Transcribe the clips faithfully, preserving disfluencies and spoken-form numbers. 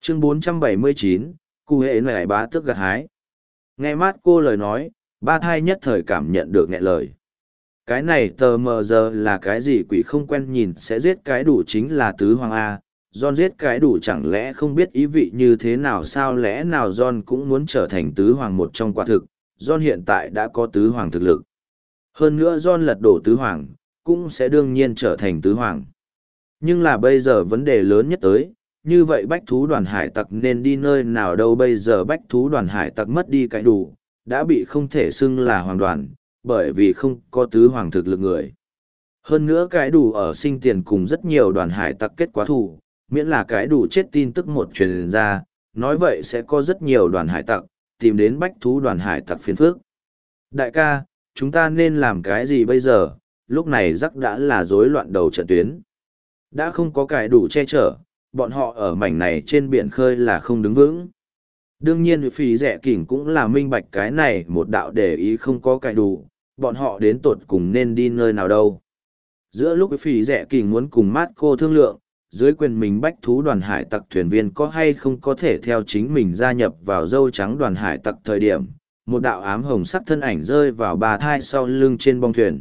Chương bốn trăm bảy mươi chín, cụ hệ nải bá tước gặt hái. Nghe mát cô lời nói, ba thai nhất thời cảm nhận được nghẹn lời. Cái này tờ mờ giờ là cái gì quỷ không quen nhìn sẽ giết cái đủ chính là tứ hoàng A. John giết cái đủ chẳng lẽ không biết ý vị như thế nào sao lẽ nào John cũng muốn trở thành tứ hoàng một trong quả thực. John hiện tại đã có tứ hoàng thực lực. Hơn nữa John lật đổ tứ hoàng, cũng sẽ đương nhiên trở thành tứ hoàng. Nhưng là bây giờ vấn đề lớn nhất tới, như vậy bách thú đoàn hải tặc nên đi nơi nào đâu bây giờ bách thú đoàn hải tặc mất đi cái đủ, đã bị không thể xưng là hoàng đoàn, bởi vì không có tứ hoàng thực lực người. Hơn nữa cái đủ ở sinh tiền cùng rất nhiều đoàn hải tặc kết quá thủ, miễn là cái đủ chết tin tức một truyền ra, nói vậy sẽ có rất nhiều đoàn hải tặc, tìm đến bách thú đoàn hải tặc phiền phước. Đại ca, chúng ta nên làm cái gì bây giờ? Lúc này rắc đã là rối loạn đầu trận tuyến. Đã không có cái đủ che chở, bọn họ ở mảnh này trên biển khơi là không đứng vững. Đương nhiên phí rẻ kỉnh cũng là minh bạch cái này một đạo để ý không có cái đủ, bọn họ đến tột cùng nên đi nơi nào đâu. Giữa lúc phí rẻ kỉnh muốn cùng mát cô thương lượng, dưới quyền mình bách thú đoàn hải tặc thuyền viên có hay không có thể theo chính mình gia nhập vào dâu trắng đoàn hải tặc thời điểm, một đạo ám hồng sắc thân ảnh rơi vào bà thai sau lưng trên bong thuyền.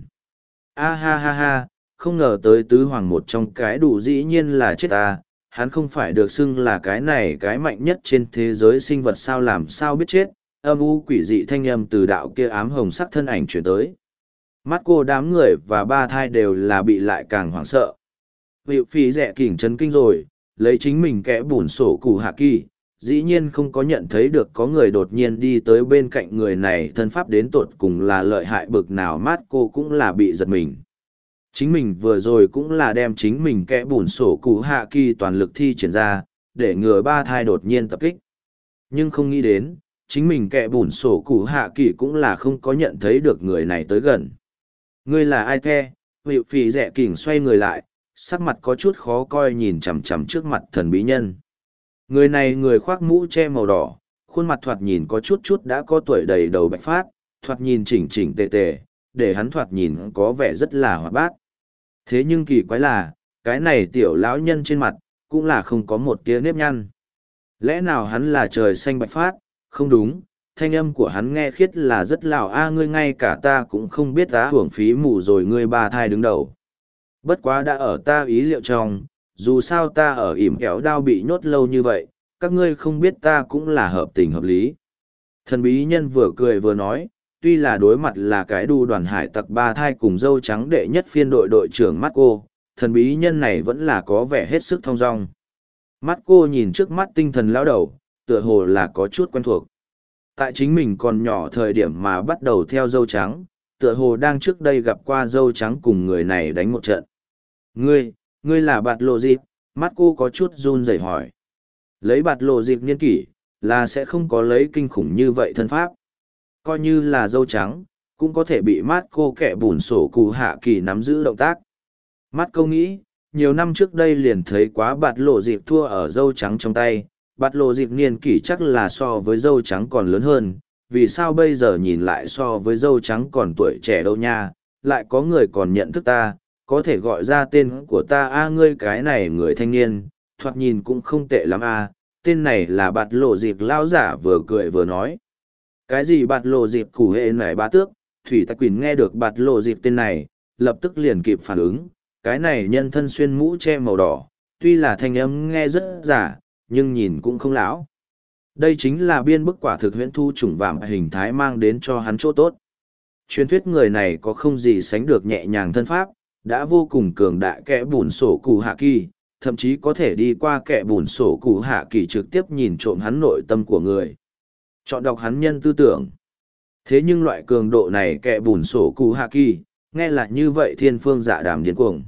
A ha ha ha, không ngờ tới tứ hoàng một trong cái đủ dĩ nhiên là chết ta, hắn không phải được xưng là cái này cái mạnh nhất trên thế giới sinh vật sao làm sao biết chết, âm u quỷ dị thanh âm từ đạo kia ám hồng sắc thân ảnh chuyển tới. Mắt cô đám người và ba thai đều là bị lại càng hoảng sợ. Hiệu phí rẻ kỉnh chấn kinh rồi, lấy chính mình kẽ bùn sổ củ hạ kỳ, dĩ nhiên không có nhận thấy được có người đột nhiên đi tới bên cạnh người này thân pháp đến tột cùng là lợi hại bực nào mát cô cũng là bị giật mình. Chính mình vừa rồi cũng là đem chính mình kẽ bùn sổ cụ hạ kỳ toàn lực thi triển ra, để ngừa ba thai đột nhiên tập kích. Nhưng không nghĩ đến, chính mình kẽ bùn sổ cụ hạ kỳ cũng là không có nhận thấy được người này tới gần. Ngươi là ai the? Hiệu phì rẻ kỉnh xoay người lại, sắc mặt có chút khó coi nhìn chằm chằm trước mặt thần bí nhân. Người này người khoác mũ che màu đỏ, khuôn mặt thoạt nhìn có chút chút đã có tuổi đầy đầu bạch phát, thoạt nhìn chỉnh chỉnh tề tề, để hắn thoạt nhìn có vẻ rất là hoạt bát. Thế nhưng kỳ quái là, cái này tiểu lão nhân trên mặt, cũng là không có một tia nếp nhăn. Lẽ nào hắn là trời xanh bạch phát? Không đúng, thanh âm của hắn nghe khiết là rất lão a ngươi ngay cả ta cũng không biết á hưởng phí mù rồi ngươi ba thai đứng đầu. Bất quá đã ở ta ý liệu trong, dù sao ta ở ỉm kéo đao bị nhốt lâu như vậy, các ngươi không biết ta cũng là hợp tình hợp lý. Thần bí nhân vừa cười vừa nói, tuy là đối mặt là cái đu đoàn hải tặc ba thai cùng dâu trắng đệ nhất phiên đội đội trưởng mắt cô, thần bí nhân này vẫn là có vẻ hết sức thong dong. Mắt cô nhìn trước mắt tinh thần lão đầu, tựa hồ là có chút quen thuộc. Tại chính mình còn nhỏ thời điểm mà bắt đầu theo dâu trắng, tựa hồ đang trước đây gặp qua dâu trắng cùng người này đánh một trận. Ngươi, ngươi là bạt lộ dịp, mắt cô có chút run rẩy hỏi. Lấy bạt lộ dịp niên kỷ, là sẽ không có lấy kinh khủng như vậy thân pháp. Coi như là dâu trắng, cũng có thể bị mát cô kẻ bùn sổ cụ hạ kỳ nắm giữ động tác. Mắt cô nghĩ, nhiều năm trước đây liền thấy quá bạt lộ dịp thua ở dâu trắng trong tay, bạt lộ dịp niên kỷ chắc là so với dâu trắng còn lớn hơn, vì sao bây giờ nhìn lại so với dâu trắng còn tuổi trẻ đâu nha, lại có người còn nhận thức ta, có thể gọi ra tên của ta a ngươi cái này người thanh niên, thoạt nhìn cũng không tệ lắm a tên này là bạt lộ dịp lao giả vừa cười vừa nói. Cái gì bạt lộ dịp củ hệ nải bá tước, Thủy Tạc Quỳnh nghe được bạt lộ dịp tên này, lập tức liền kịp phản ứng, cái này nhân thân xuyên mũ che màu đỏ, tuy là thanh âm nghe rất giả, nhưng nhìn cũng không lão. Đây chính là biên bức quả thực huyễn thu chủng vạm hình thái mang đến cho hắn chỗ tốt. Truyền thuyết người này có không gì sánh được nhẹ nhàng thân pháp, đã vô cùng cường đại kẻ bùn sổ cụ hạ kỳ, thậm chí có thể đi qua kẻ bùn sổ cụ hạ kỳ trực tiếp nhìn trộm hắn nội tâm của người. Chọn đọc hắn nhân tư tưởng. Thế nhưng loại cường độ này kẻ bùn sổ cụ hạ kỳ, nghe là như vậy thiên phương dạ đàm điên cuồng.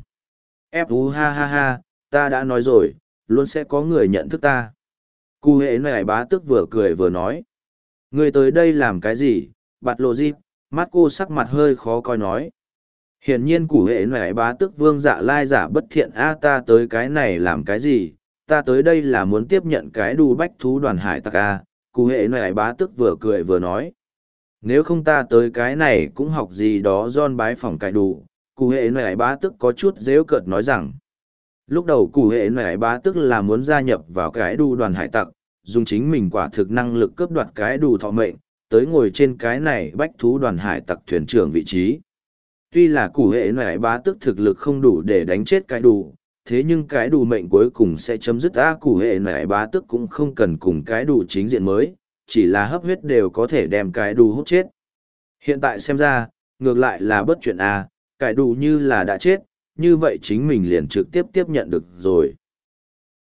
Ép u ha ha ha, ta đã nói rồi, luôn sẽ có người nhận thức ta. Cụ hệ này bá tức vừa cười vừa nói. Người tới đây làm cái gì, bạt lộ dịp, mắt cô sắc mặt hơi khó coi nói. Hiển nhiên cụ hệ này bá tức vương dạ lai giả bất thiện a ta tới cái này làm cái gì, ta tới đây là muốn tiếp nhận cái đu bách thú đoàn hải tặc a. Cụ hệ này bá tức vừa cười vừa nói. Nếu không ta tới cái này cũng học gì đó John bái phỏng cải đủ, cụ hệ này bá tức có chút dễu cợt nói rằng. Lúc đầu cụ hệ nải bá tức là muốn gia nhập vào cái đu đoàn hải tặc, dùng chính mình quả thực năng lực cướp đoạt cái đu thọ mệnh, tới ngồi trên cái này bách thú đoàn hải tặc thuyền trưởng vị trí. Tuy là cụ hệ nải bá tức thực lực không đủ để đánh chết cái đu, thế nhưng cái đu mệnh cuối cùng sẽ chấm dứt. A cụ hệ nải bá tức cũng không cần cùng cái đu chính diện mới, chỉ là hấp huyết đều có thể đem cái đu hút chết. Hiện tại xem ra, ngược lại là bất chuyện A, cái đu như là đã chết, như vậy chính mình liền trực tiếp tiếp nhận được rồi.